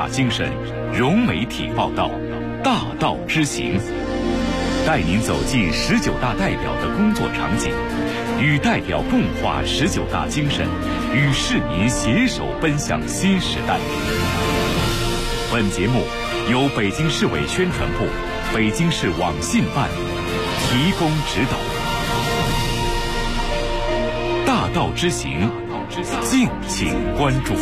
大精神，融媒体报道，大道之行，带您走进19大代表的工作场景，与代表共话19大精神，与市民携手奔向新时代。本节目由北京市委宣传部、北京市网信办提供指导。大道之行，敬请关注。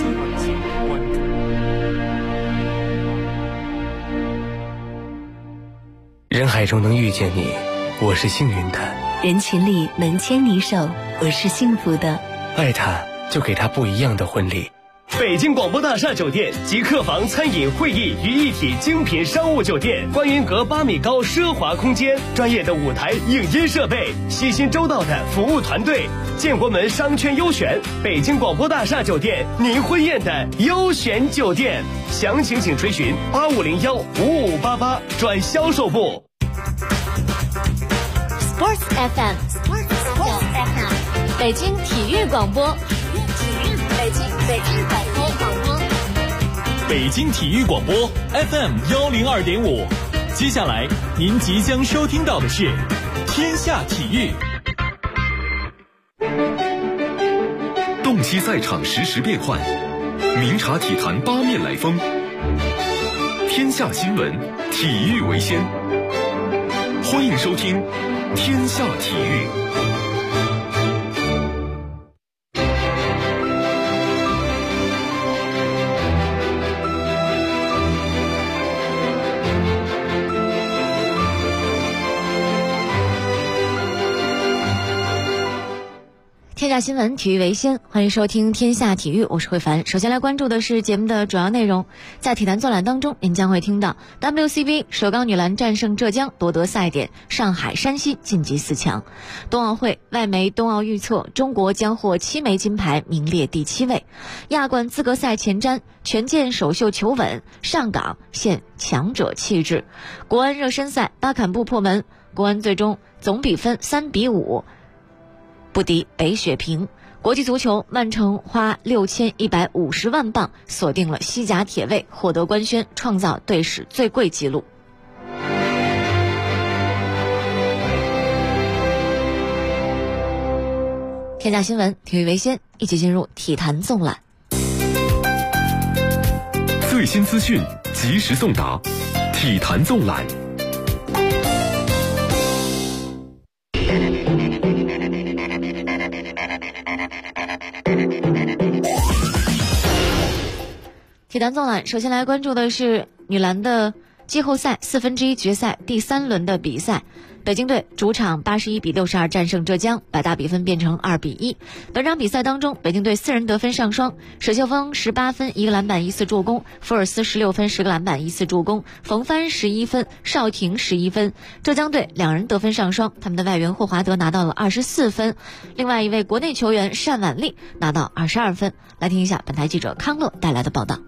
人海中能遇见你，我是幸运的； 人群里能牵你手，我是幸福的。 爱他，就给他不一样的婚礼。 北京广播大厦酒店集客房、餐饮、会议于一体精品商务酒店，观云阁8米高奢华空间，专业的舞台影音设备，细心周到的服务团队，建国门商圈优选，北京广播大厦酒店，您婚宴的优选酒店。详情请垂询8501-5588转销售部。 Sports FM， 北京体育广播，北京广播， 北京体育广播 FM102.5。接下来您即将收听到的是天下体育。 洞悉赛场实时变幻，明察体坛八面来风。天下新闻，体育为先。欢迎收听天下体育。 天下新闻，体育为先，欢迎收听天下体育，我是慧凡。首先来关注的是节目的主要内容。在体坛纵览当中，您将会听到 WCB 首钢女篮战胜浙江夺得赛点，上海山西晋级4强。冬奥会外媒冬奥预测，中国将获7枚金牌，名列第7位。亚冠资格赛前瞻，权健首秀求稳，上港现强者气质。国安热身赛巴坎布破门，国安最终总比分3-5不敌北雪平。国际足球，曼城花6150万镑锁定了西甲铁卫，获得官宣，创造队史最贵纪录。天下新闻，体育为先，一起进入体坛纵览。 最新资讯，及时送达，体坛纵览。 体坛纵览，首先来关注的是女篮的季后赛1/4决赛第3轮的比赛。北京队主场81-62战胜浙江，把大比分变成2-1。本场比赛当中，北京队4人得分上双，史秀峰18分1个篮板1次助攻，福尔斯16分10个篮板1次助攻，冯帆11分，邵婷11分。浙江队2人得分上双，他们的外援霍华德拿到了24分，另外一位国内球员单婉丽拿到22分。来听一下本台记者康乐带来的报道。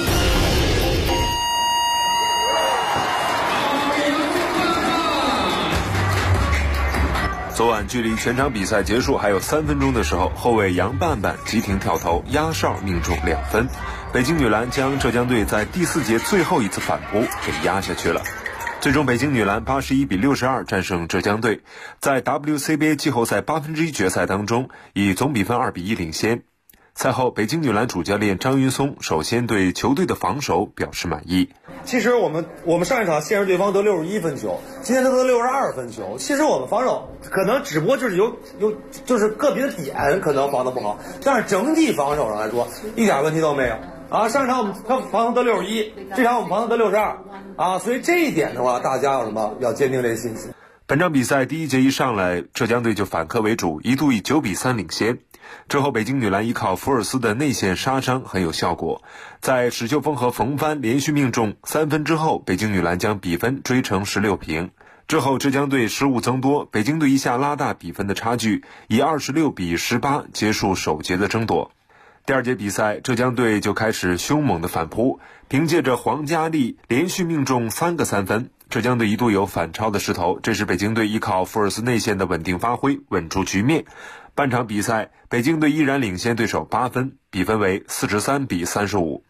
昨晚距离全场比赛结束还有3分钟的时候，后卫杨伴伴急停跳投压哨命中2分，北京女篮将浙江队在第4节最后一次反扑给压下去了。最终北京女篮81-62战胜浙江队，在 WCBA 季后赛1/8决赛当中以总比分2-1领先。赛后，北京女篮主教练张云松首先对球队的防守表示满意。 其实我们上一场限制对方得61分球，今天他得62分球。其实我们防守可能只不过就是就是个别的点可能防得不好，但是整体防守上来说一点问题都没有啊。上一场我们防得61，这场我们防得62啊，所以这一点的话，大家要坚定这个信心。 本场比赛第1节一上来，浙江队就反客为主，一度以9-3领先。之后北京女篮依靠福尔斯的内线杀伤很有效果，在史秀峰和冯帆连续命中3分之后，北京女篮将比分追成16平。之后浙江队失误增多，北京队一下拉大比分的差距，以26-18结束首节的争夺。第2节比赛，浙江队就开始凶猛的反扑，凭借着黄佳丽连续命中3个3分，浙江队一度有反超的势头，这时北京队依靠福尔斯内线的稳定发挥稳住局面。半场比赛，北京队依然领先对手8分，比分为43-35。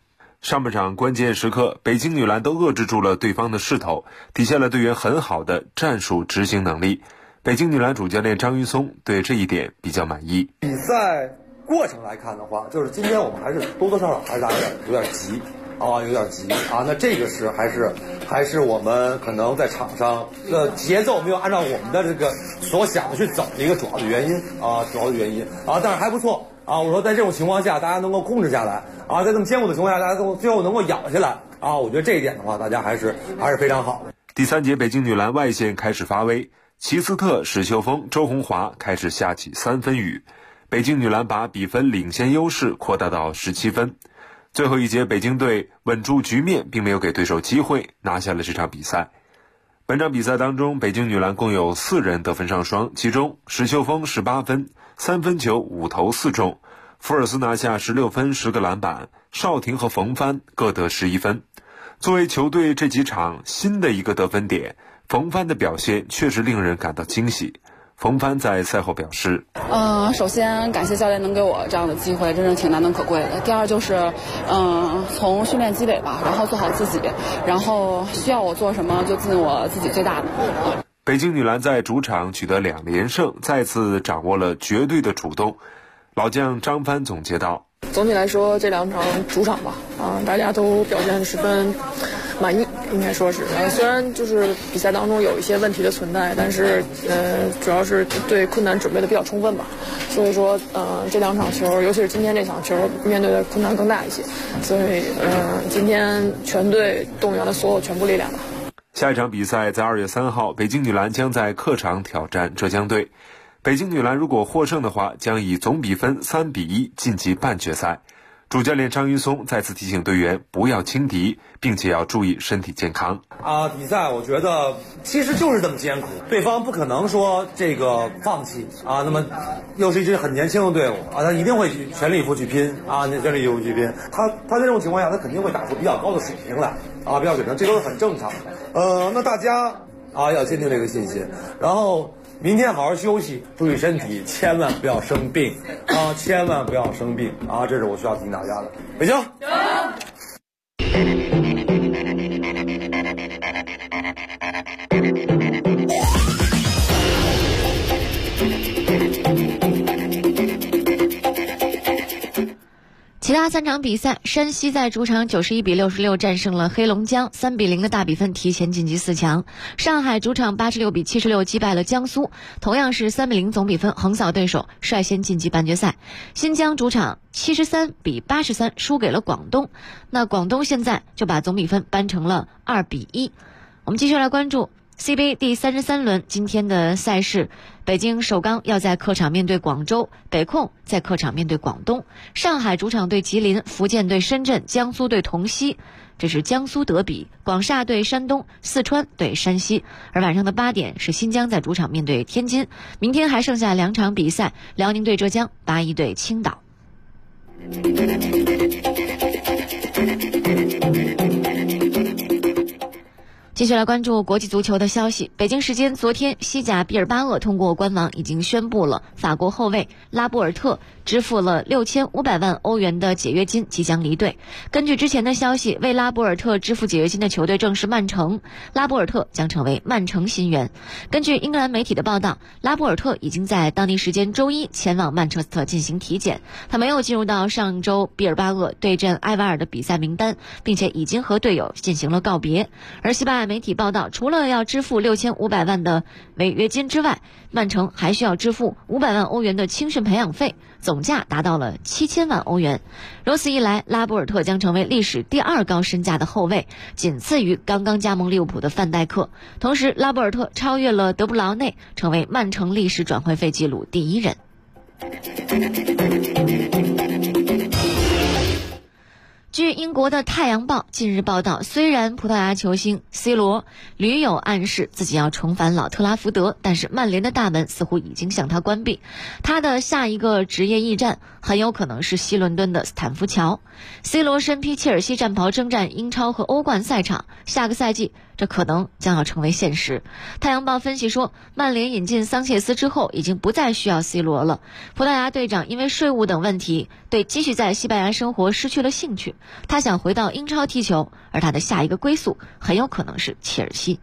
上半场关键时刻，北京女篮都遏制住了对方的势头，体现了队员很好的战术执行能力。北京女篮主教练张云松对这一点比较满意。 比赛过程来看的话，就是今天我们还是多多少少还是有点急啊，有点急啊。那这个是还是我们可能在场上的节奏没有按照我们的这个所想的去走的一个主要的原因啊，但是还不错啊。我说在这种情况下，大家能够控制下来啊，在这么艰苦的情况下，大家最后能够咬下来啊，我觉得这一点的话，大家还是非常好的。 第3节，北京女篮外线开始发威，齐斯特、史秀峰、周红华开始下起3分雨，北京女篮把比分领先优势扩大到17分。最后一节，北京队稳住局面，并没有给对手机会，拿下了这场比赛。本场比赛当中，北京女篮共有4人得分上双，其中史秀峰18分，3分球5投4中，福尔斯拿下16分10个篮板，邵婷和冯帆各得11分。作为球队这几场新的一个得分点，冯帆的表现确实令人感到惊喜。冯帆在赛后表示， 首先感谢教练能给我这样的机会，真是挺难能可贵的。第二就是，从训练积累吧，然后做好自己，然后需要我做什么就尽我自己最大的。 北京女篮在主场取得2连胜，再次掌握了绝对的主动。老将张帆总结道： 总体来说，这2场主场吧，大家都表现十分满意，应该说是。虽然就是比赛当中有一些问题的存在，但是主要是对困难准备的比较充分吧。所以说这2场球，尤其是今天这场球，面对的困难更大一些。所以今天全队动员了所有全部力量吧。 下一场比赛在2月3号，北京女篮将在客场挑战浙江队。北京女篮如果获胜的话，将以总比分3-1晋级半决赛。主教练张云松再次提醒队员不要轻敌，并且要注意身体健康。 比赛我觉得其实就是这么艰苦，对方不可能说这个放弃啊。那么又是一支很年轻的队伍啊，他一定会全力以赴去拼啊，全力以赴去拼。他在这种情况下，他肯定会打出比较高的水平来啊，比较水平，这都是很正常的。那大家要坚定这个信心，然后明天好好休息，注意身体，千万不要生病啊！千万不要生病啊！这是我需要提醒大家的。北京，加油！ 其他3场比赛，山西在主场91-66战胜了黑龙江，3-0的大比分提前晋级4强。上海主场86-76击败了江苏，同样是3-0总比分横扫对手，率先晋级半决赛。新疆主场73-83输给了广东，那广东现在就把总比分扳成了2-1。我们继续来关注CBA 第33轮今天的赛事，北京首钢要在客场面对广州，北控在客场面对广东，上海主场对吉林，福建对深圳，江苏对同曦，这是江苏德比，广厦对山东，四川对山西。而晚上的8点是新疆在主场面对天津。明天还剩下2场比赛，辽宁对浙江，81对青岛。继续来关注国际足球的消息。北京时间昨天，西甲毕尔巴鄂通过官网已经宣布了法国后卫拉波尔特支付了6500万欧元的解约金，即将离队。根据之前的消息，为拉波尔特支付解约金的球队正是曼城，拉波尔特将成为曼城新援。根据英格兰媒体的报道，拉波尔特已经在当地时间周一前往曼彻斯特进行体检，他没有进入到上周毕尔巴鄂对阵埃瓦尔的比赛名单，并且已经和队友进行了告别。而西班牙媒体报道，除了要支付6500万的违约金之外，曼城还需要支付500万欧元的青训培养费，总价达到了7000万欧元。如此一来，拉波尔特将成为历史第2高身价的后卫，仅次于刚刚加盟利物浦的范戴克。同时，拉波尔特超越了德布劳内，成为曼城历史转会费纪录第1人。据英国的《太阳报》近日报道，虽然葡萄牙球星 C 罗屡有暗示自己要重返老特拉福德，但是曼联的大门似乎已经向他关闭。他的下一个职业驿站很有可能是西伦敦的斯坦福桥。C 罗身披切尔西战袍征战英超和欧冠赛场，下个赛季这可能将要成为现实。太阳报分析说，曼联引进桑切斯之后，已经不再需要 C 罗了。葡萄牙队长因为税务等问题，对继续在西班牙生活失去了兴趣。 他想回到英超踢球，而他的下一个归宿很有可能是切尔西。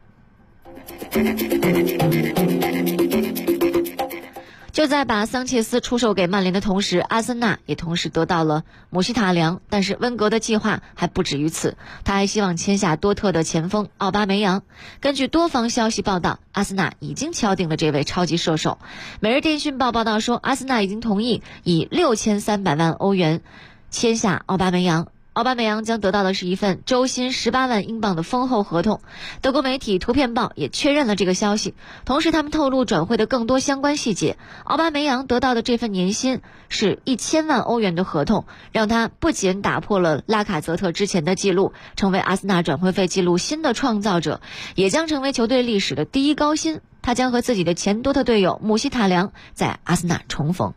就在把桑切斯出售给曼联的同时，阿森纳也同时得到了姆希塔良，但是温格的计划还不止于此，他还希望签下多特的前锋奥巴梅扬。根据多方消息报道，阿森纳已经敲定了这位超级射手。每日电讯报报道说，阿森纳已经同意以6300万欧元签下奥巴梅扬。奥巴梅扬将得到的是一份周薪18万英镑的丰厚合同。德国媒体图片报也确认了这个消息，同时他们透露转会的更多相关细节。奥巴梅扬得到的这份年薪是1000万欧元的合同，让他不仅打破了拉卡泽特之前的记录，成为阿森纳转会费记录新的创造者，也将成为球队历史的第一高薪。他将和自己的前多特队友姆希塔良在阿森纳重逢。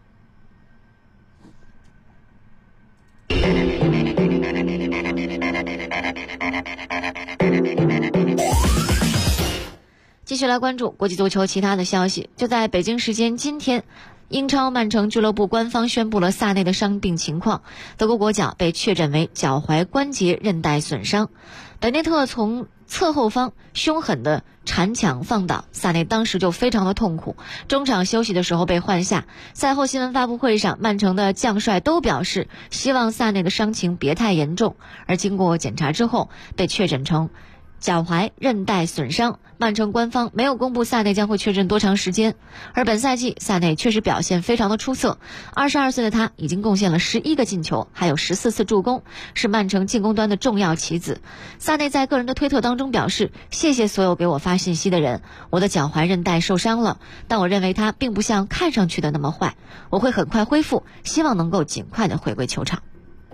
继续来关注国际足球其他的消息。就在北京时间今天，英超曼城俱乐部官方宣布了萨内的伤病情况，德国国脚被确诊为脚踝关节韧带损伤。本内特从侧后方凶狠的铲抢放倒，萨内当时就非常的痛苦，中场休息的时候被换下。赛后新闻发布会上，曼城的将帅都表示希望萨内的伤情别太严重，而经过检查之后被确诊成脚踝韧带损伤。曼城官方没有公布萨内将会确诊多长时间，而本赛季萨内确实表现非常的出色。22岁的他已经贡献了11个进球，还有14次助攻，是曼城进攻端的重要棋子。萨内在个人的推特当中表示，谢谢所有给我发信息的人，我的脚踝韧带受伤了，但我认为它并不像看上去的那么坏，我会很快恢复，希望能够尽快的回归球场。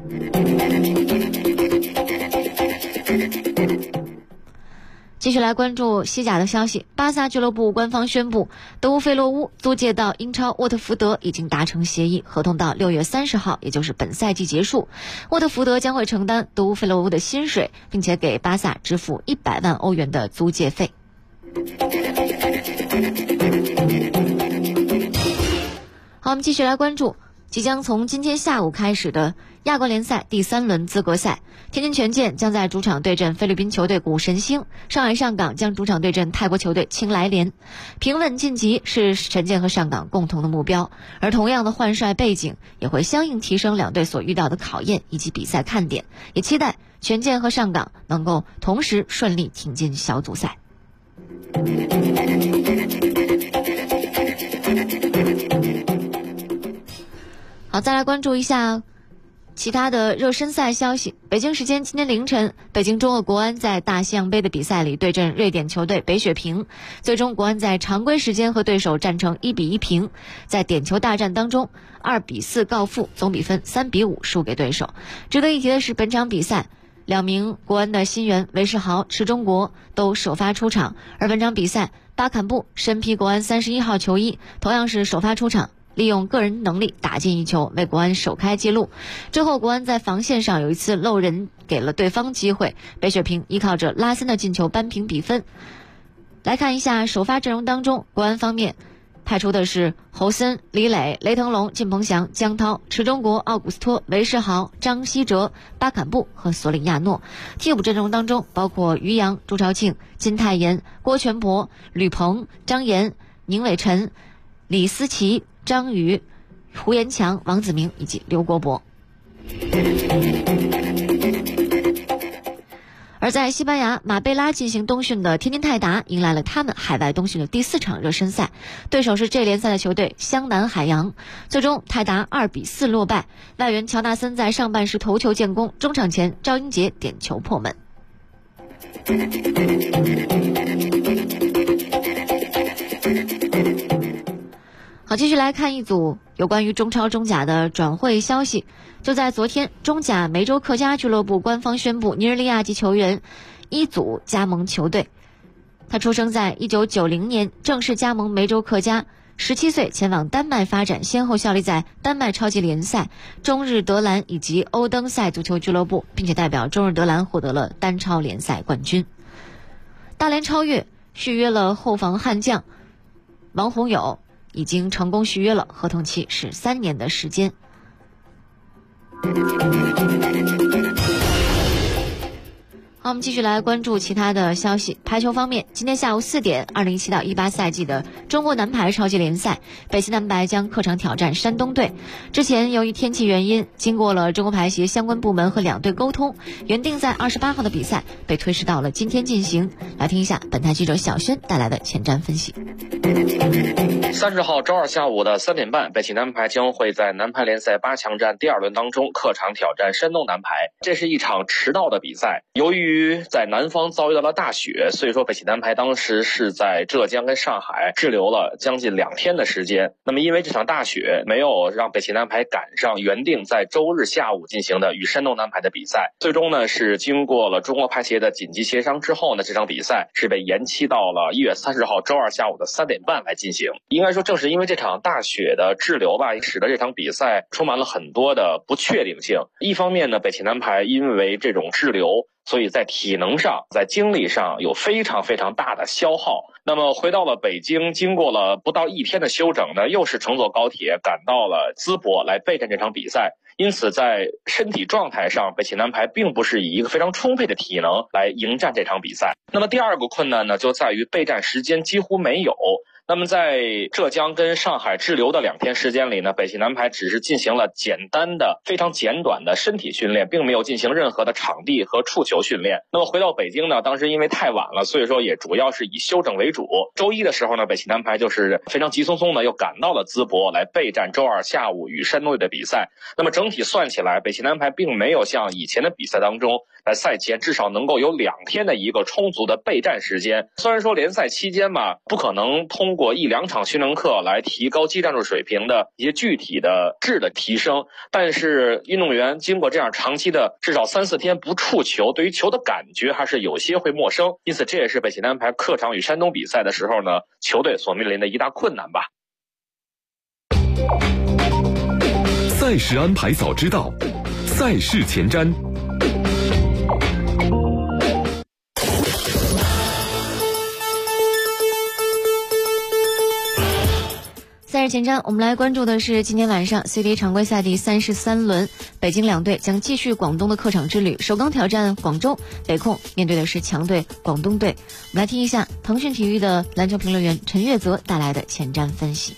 继续来关注西甲的消息，巴萨俱乐部官方宣布，德乌费洛乌租借到英超沃特福德已经达成协议，合同到6月30号，也就是本赛季结束。沃特福德将会承担德乌费洛乌的薪水，并且给巴萨支付100万欧元的租借费。好，我们继续来关注即将从今天下午开始的亚冠联赛第3轮资格赛，天津权健将在主场对阵菲律宾球队古神星，上海上港将主场对阵泰国球队青来联。平稳晋级是权健和上港共同的目标，而同样的换帅背景也会相应提升两队所遇到的考验以及比赛看点，也期待权健和上港能够同时顺利挺进小组赛。好，再来关注一下其他的热身赛消息。北京时间今天凌晨，北京中俄国安在大西洋杯的比赛里对阵瑞典球队北雪平，最终国安在常规时间和对手战成1-1平，在点球大战当中2-4告负，总比分3-5输给对手。值得一提的是，本场比赛2名国安的新援韦世豪、池忠国都首发出场，而本场比赛巴坎布身披国安31号球衣，同样是首发出场，利用个人能力打进一球，为国安首开纪录。之后国安在防线上有一次漏人，给了对方机会，北雪平依靠着拉森的进球扳平比分。来看一下首发阵容当中，国安方面派出的是侯森、李磊、雷腾龙、靳鹏翔、姜涛、池忠国、奥古斯托、韦世豪、张稀哲、巴坎布和索里亚诺。替补阵容当中包括于洋、朱朝庆、金泰妍、郭全博、吕鹏、张岩、宁伟晨、李思琪、张宇、胡延强、王子明以及刘国博。而在西班牙马贝拉进行冬训的天津泰达迎来了他们海外冬训的第4场热身赛，对手是这联赛的球队湘南海洋。最终泰达2-4落败，外援乔纳森在上半时头球建功，中场前赵英杰点球破门。好，继续来看一组有关于中超中甲的转会消息。就在昨天，中甲梅州客家俱乐部官方宣布尼日利亚籍球员伊祖加盟球队。他出生在1990年，正式加盟梅州客家，17岁前往丹麦发展，先后效力在丹麦超级联赛、中日德兰以及欧登塞足球俱乐部，并且代表中日德兰获得了单超联赛冠军。大连超越续约了后防悍将王宏友，已经成功续约了，合同期是3年的时间。 好，我们继续来关注其他的消息。排球方面，今天下午4点，2017到18赛季的中国男排超级联赛，北京男排将客场挑战山东队。之前由于天气原因，经过了中国排协相关部门和两队沟通，原定在28号的比赛被推迟到了今天进行。来听一下本台记者小轩带来的前瞻分析。 30号周二下午的3点半，北汽男排将会在男排联赛8强战第2轮当中客场挑战山东男排。这是一场迟到的比赛，由于在南方遭遇到了大雪，所以说北汽男排当时是在浙江跟上海滞留了将近2天的时间。那么因为这场大雪没有让北汽男排赶上原定在周日下午进行的与山东男排的比赛，最终呢是经过了中国排协的紧急协商之后呢，这场比赛是被延期到了1月30号周二下午的3点半来进行。应该说正是因为这场大雪的滞留吧，使得这场比赛充满了很多的不确定性。一方面呢，北汽男排因为这种滞留，所以在体能上在精力上有非常非常大的消耗。那么回到了北京，经过了不到1天的休整呢，又是乘坐高铁赶到了淄博来备战这场比赛。因此在身体状态上，北汽男排并不是以一个非常充沛的体能来迎战这场比赛。那么第二个困难呢，就在于备战时间几乎没有。那么在浙江跟上海滞留的2天时间里呢，北汽男排只是进行了简单的非常简短的身体训练，并没有进行任何的场地和触球训练。那么回到北京呢，当时因为太晚了，所以说也主要是以休整为主。周一的时候呢，北汽男排就是非常急匆匆的又赶到了淄博来备战周二下午与山东队的比赛。那么整体算起来，北汽男排并没有像以前的比赛当中在赛前至少能够有2天的一个充足的备战时间。虽然说联赛期间嘛，不可能通过1-2场训练课来提高技战术水平的一些具体的质的提升，但是运动员经过这样长期的至少3-4天不触球，对于球的感觉还是有些会陌生。因此这也是北汽男排客场与山东比赛的时候呢，球队所面临的一大困难吧。 赛事安排早知道，赛事前瞻。 赛事前瞻，我们来关注的是今天晚上 CBA 常规赛第33轮，北京两队将继续广东的客场之旅，首钢挑战广州，北控面对的是强队广东队。我们来听一下腾讯体育的篮球评论员陈月泽带来的前瞻分析。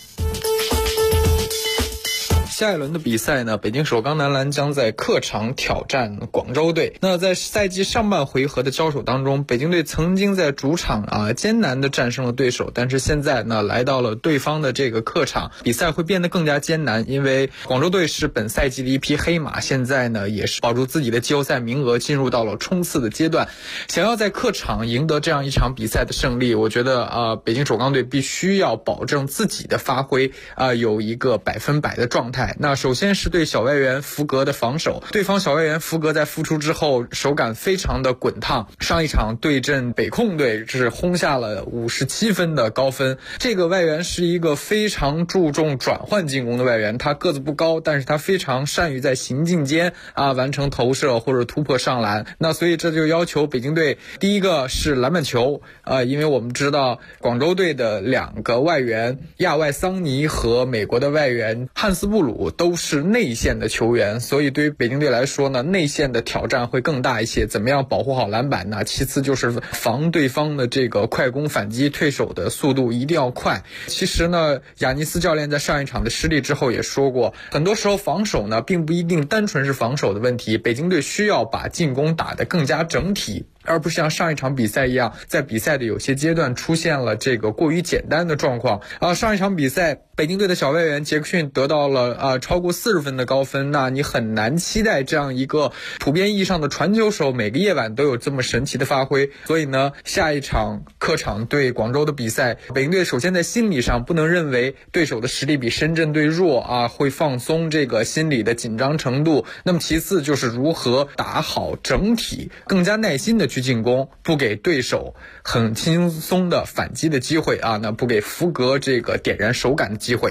下一轮的比赛呢，北京首钢男篮将在客场挑战广州队。那在赛季上半回合的交手当中，北京队曾经在主场艰难的战胜了对手，但是现在呢来到了对方的这个客场，比赛会变得更加艰难，因为广州队是本赛季的一匹黑马，现在呢也是保住自己的季后赛名额，进入到了冲刺的阶段。想要在客场赢得这样一场比赛的胜利，我觉得北京首钢队必须要保证自己的发挥有一个100%的状态。那首先是对小外援福格的防守，对方小外援福格在复出之后手感非常的滚烫，上一场对阵北控队是轰下了57分的高分。这个外援是一个非常注重转换进攻的外援，他个子不高，但是他非常善于在行进间完成投射或者突破上篮。那所以这就要求北京队第一个是篮板球因为我们知道广州队的2个外援亚外桑尼和美国的外援汉斯布鲁都是内线的球员，所以对于北京队来说呢，内线的挑战会更大一些。怎么样保护好篮板呢？其次就是防对方的这个快攻反击，退守的速度一定要快。其实呢，亚尼斯教练在上一场的失利之后也说过，很多时候防守呢并不一定单纯是防守的问题，北京队需要把进攻打得更加整体，而不是像上一场比赛一样，在比赛的有些阶段出现了这个过于简单的状况。上一场比赛北京队的小外援杰克逊得到了超过40分的高分，那你很难期待这样一个普遍意义上的传球手每个夜晚都有这么神奇的发挥。所以呢，下一场客场对广州的比赛，北京队首先在心理上不能认为对手的实力比深圳队弱会放松这个心理的紧张程度。那么其次就是如何打好整体，更加耐心的去进攻，不给对手很轻松的反击的机会那不给福格这个点燃手感的机会。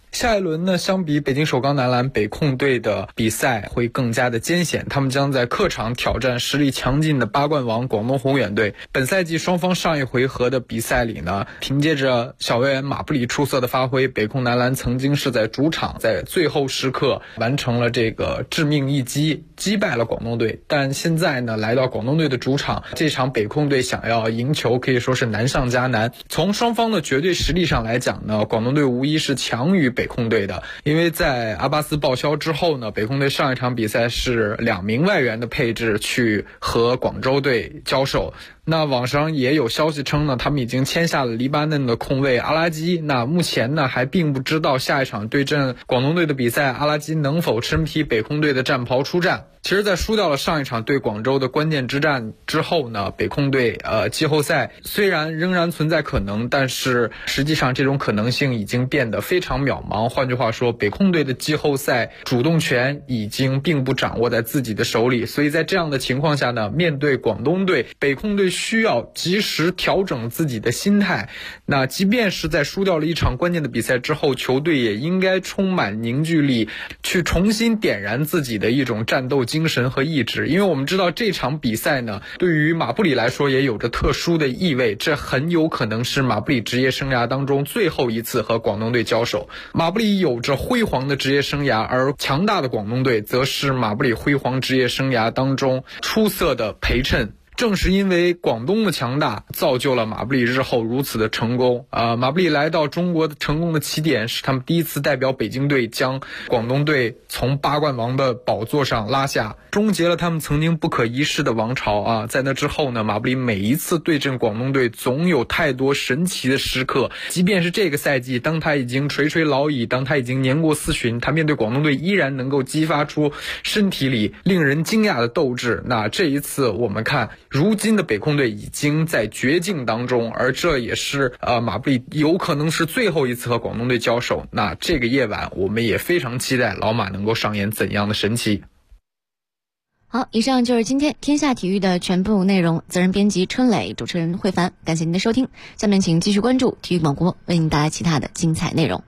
下一轮呢，相比北京首钢男篮，北控队的比赛会更加的艰险，他们将在客场挑战实力强劲的八冠王广东宏远队。本赛季双方上一回合的比赛里呢，凭借着小外援马布里出色的发挥，北控男篮曾经是在主场在最后时刻完成了这个致命一击，击败了广东队。但现在呢，来到广东队的主场，这场北控队想要赢球可以说是难上加难。从双方的绝对实力上来讲呢，广东队无疑是强于北控队的，因为在阿巴斯报销之后呢，北控队上一场比赛是2名外援的配置去和广州队交手。那网上也有消息称呢，他们已经签下了黎巴嫩的控卫阿拉基。那目前呢，还并不知道下一场对阵广东队的比赛，阿拉基能否身披北控队的战袍出战。其实在输掉了上一场对广州的关键之战之后呢，北控队季后赛虽然仍然存在可能，但是实际上这种可能性已经变得非常渺茫。换句话说，北控队的季后赛主动权已经并不掌握在自己的手里。所以在这样的情况下呢，面对广东队，北控队需要及时调整自己的心态。那即便是在输掉了一场关键的比赛之后，球队也应该充满凝聚力，去重新点燃自己的一种战斗精神和意志。因为我们知道这场比赛呢，对于马布里来说也有着特殊的意味，这很有可能是马布里职业生涯当中最后一次和广东队交手。马布里有着辉煌的职业生涯，而强大的广东队则是马布里辉煌职业生涯当中出色的陪衬。正是因为广东的强大，造就了马布里日后如此的成功。马布里来到中国的成功的起点是他们第一次代表北京队将广东队从八冠王的宝座上拉下，终结了他们曾经不可一世的王朝啊！在那之后呢，马布里每一次对阵广东队总有太多神奇的时刻。即便是这个赛季，当他已经垂垂老矣，当他已经年过四旬，他面对广东队依然能够激发出身体里令人惊讶的斗志。那这一次我们看，如今的北控队已经在绝境当中，而这也是马布里有可能是最后一次和广东队交手。那这个夜晚我们也非常期待老马能够上演怎样的神奇。 好，以上就是今天天下体育的全部内容。责任编辑春磊，主持人慧凡，感谢您的收听。下面请继续关注体育广播，为您带来其他的精彩内容。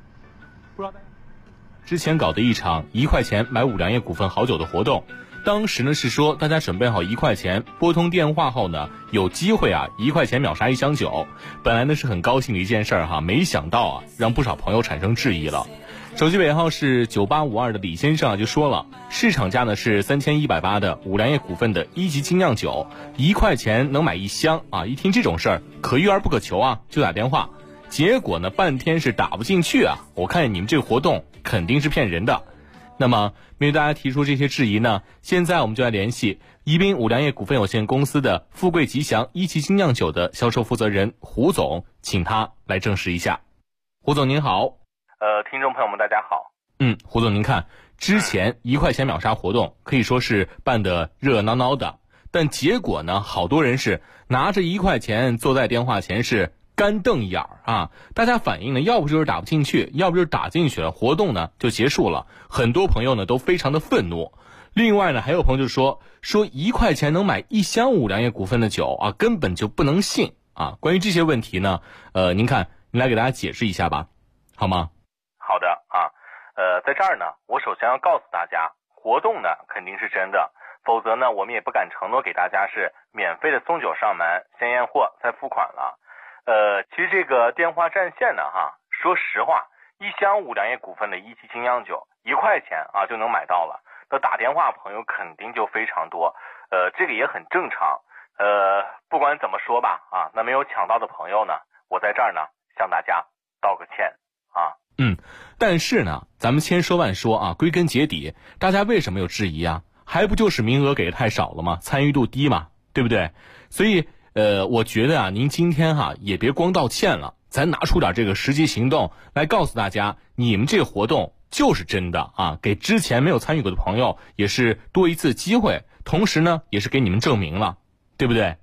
之前搞的一场1块钱买五粮液股份好酒的活动，当时呢是说大家准备好1块钱，拨通电话后呢有机会1块钱秒杀1箱酒。本来呢是很高兴的一件事哈，没想到让不少朋友产生质疑了。手机尾号是9852的李先生就说了，市场价呢是3180的五粮液股份的1级精酿酒，1块钱能买1箱一听这种事儿可遇而不可求就打电话。结果呢半天是打不进去我看你们这个活动肯定是骗人的。那么面对大家提出这些质疑呢，现在我们就来联系宜宾五粮液股份有限公司的富贵吉祥1级精酿酒的销售负责人胡总，请他来证实一下。胡总您好。 听众朋友们大家好。 胡总您看，之前1块钱秒杀活动可以说是办得热热闹闹的，但结果呢，好多人是拿着1块钱坐在电话前是干瞪眼大家反映呢，要不就是打不进去，要不就是打进去了，活动呢就结束了。很多朋友呢都非常的愤怒。另外呢，还有朋友就说1块钱能买1箱五粮液股份的酒根本就不能信关于这些问题呢，您来给大家解释一下吧，好吗？ 好的在这儿呢，我首先要告诉大家，活动呢肯定是真的，否则呢我们也不敢承诺给大家是免费的送酒上门，先验货再付款了。其实这个电话占线呢说实话，1箱五粮液股份的1级精酿酒1块钱就能买到了，那打电话朋友肯定就非常多，这个也很正常。不管怎么说吧那没有抢到的朋友呢，我在这儿呢向大家道个歉但是呢，咱们千说万说归根结底，大家为什么有质疑还不就是名额给的太少了吗？参与度低嘛，对不对？所以我觉得您今天也别光道歉了，咱拿出点这个实际行动来告诉大家，你们这个活动就是真的给之前没有参与过的朋友也是多一次机会，同时呢也是给你们证明了，对不对？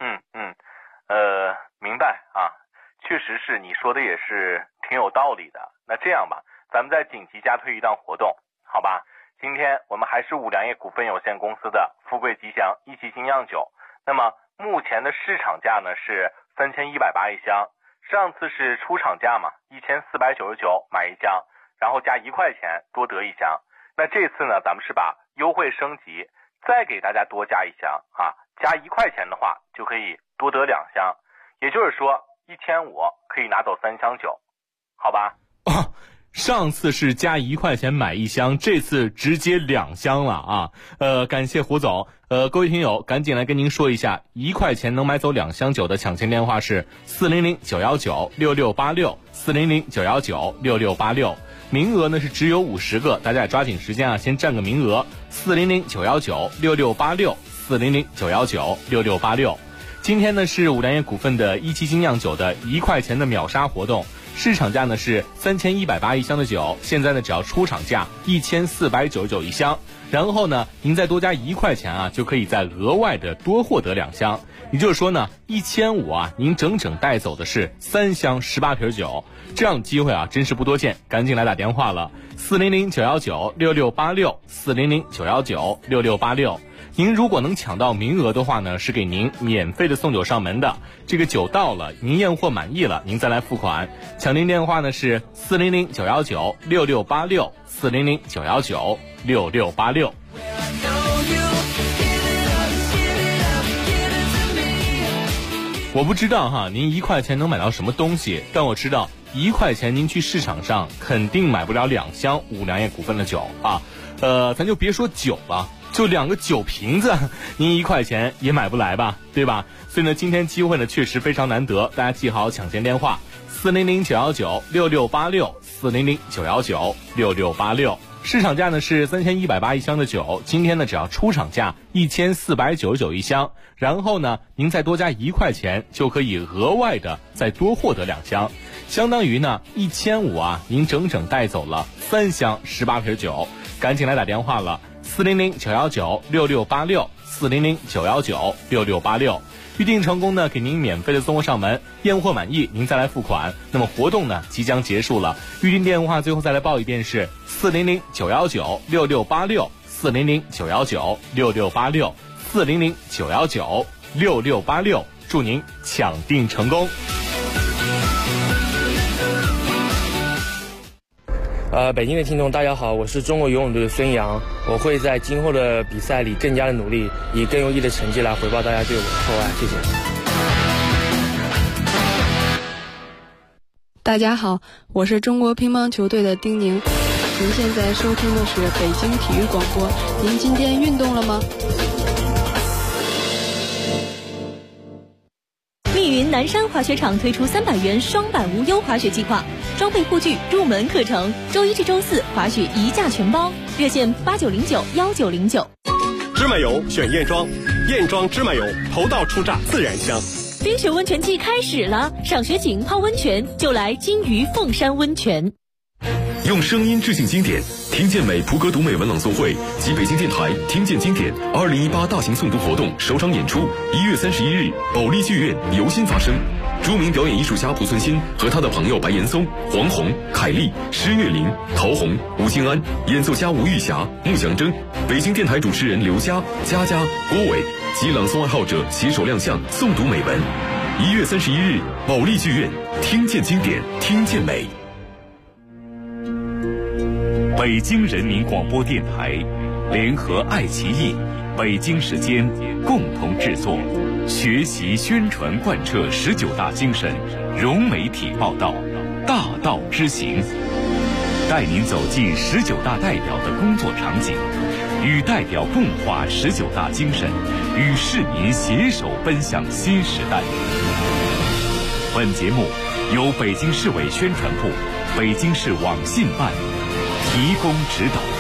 明白确实是你说的也是挺有道理的。那这样吧，咱们再紧急加推一档活动，好吧？今天我们还是五粮液股份有限公司的富贵吉祥1级精酿酒，那么目前的市场价呢是3180一箱， 上次是出厂价嘛，1499买一箱，然后加1块钱多得一箱。那这次呢，咱们是把优惠升级，再给大家多加一箱啊，加1块钱的话就可以多得2箱，也就是说1500可以拿走3箱酒，好吧？ 哦，上次是加1块钱买一箱，这次直接2箱了啊！感谢胡总。各位听友，赶紧来跟您说一下，1块钱能买走2箱酒的抢钱电话是400-919-6686，400-919-6686。名额呢是只有50个，大家也抓紧时间啊，先占个名额。400-919-6686，400-919-6686。今天呢是五粮液股份的一期精酿酒的1块钱的秒杀活动，市场价呢是3180一箱的酒，现在呢只要出厂价1499一箱，然后呢您再多加1块钱啊，就可以再额外的多获得2箱。也就是说呢，1500啊，您整整带走的是3箱18瓶酒，这样的机会啊真是不多见，赶紧来打电话了，400-919-6686，400-919-6686。您如果能抢到名额的话呢，是给您免费的送酒上门的。这个酒到了，您验货满意了，您再来付款。抢订电话呢是400-919-6686，400-919-6686。我不知道哈，您1块钱能买到什么东西，但我知道1块钱您去市场上肯定买不了2箱五粮液股份的酒啊。咱就别说酒了，就2个酒瓶子，您1块钱也买不来吧，对吧？所以呢，今天机会呢确实非常难得，大家记好抢钱电话：400-919-6686，400-919-6686。市场价呢是3180一箱的酒，今天呢只要出厂价1499一箱，然后呢您再多加1块钱，就可以额外的再多获得2箱，相当于呢1500啊，您整整带走了3箱18瓶酒。赶紧来打电话了，400-919-6686，400-919-6686。预定成功呢，给您免费的送货上门，验货满意您再来付款。那么活动呢即将结束了，预定电话最后再来报一遍是400-919-6686，400-919-6686，400-919-6686。祝您抢订成功。 北京的听众大家好，我是中国游泳队的孙杨，我会在今后的比赛里更加的努力，以更优异的成绩来回报大家对我的厚爱，谢谢。 大家好，我是中国乒乓球队的丁宁，您现在收听的是北京体育广播，您今天运动了吗？ 密云南山滑雪场推出300元双板无忧滑雪计划，装备护具入门课程，周1至周4滑雪1价全包，热线8909-1909。 芝麻油选燕庄，燕庄芝麻油头道出榨自然香。 冰雪温泉季开始了，赏雪景泡温泉就来金鱼凤山温泉。 用声音致敬经典，听见美普格读美文朗诵会及北京电台听见经典2018大型诵读活动首场演出1月31日保利剧院由心发声。著名表演艺术家濮存昕和他的朋友白岩松、黄宏、凯丽、施月玲、陶虹、吴兴安，演奏家吴玉霞、穆祥征，北京电台主持人刘佳、佳佳、郭伟及朗诵爱好者携手亮相诵读美文。1月31日保利剧院，听见经典，听见美。 北京人民广播电台联合爱奇艺、北京时间共同制作，学习宣传贯彻19大精神，融媒体报道，大道之行，带您走进19大代表的工作场景，与代表共话19大精神，与市民携手奔向新时代。本节目由北京市委宣传部、北京市网信办提供指导。